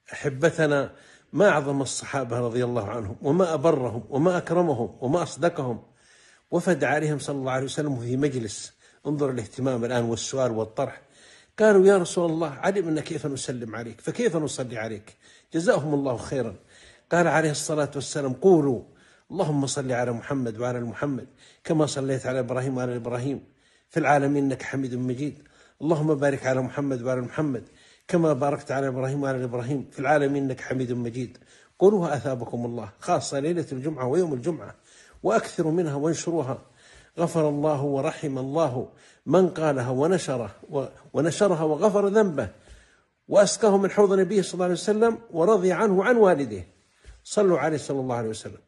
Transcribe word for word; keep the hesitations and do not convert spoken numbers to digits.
أحبتنا، ما أعظم الصحابة رضي الله عنهم، وما أبرهم، وما أكرمهم، وما أصدقهم. وفد عليهم صلى الله عليه وسلم في مجلس، انظر الاهتمام الآن والسؤال والطرح. قالوا: يا رسول الله، علمنا كيف نسلم عليك، فكيف نصلي عليك؟ جزاهم الله خيرا. قال عليه الصلاة والسلام: قولوا اللهم صل على محمد وعلى محمد كما صليت على إبراهيم وعلى إبراهيم في العالمين إنك حميد مجيد. اللهم بارك على محمد وعلى محمد كما باركت على إبراهيم وعلى إبراهيم في العالمين إنك حميد مجيد. قولوها أثابكم الله، خاصة ليلة الجمعة ويوم الجمعة، وأكثروا منها وانشروها. غفر الله ورحم الله من قالها ونشره ونشرها وغفر ذنبه، وأسقاه من حوض نبيه صلى الله عليه وسلم، ورضي عنه وعن والديه. صلوا عليه صلى الله عليه وسلم.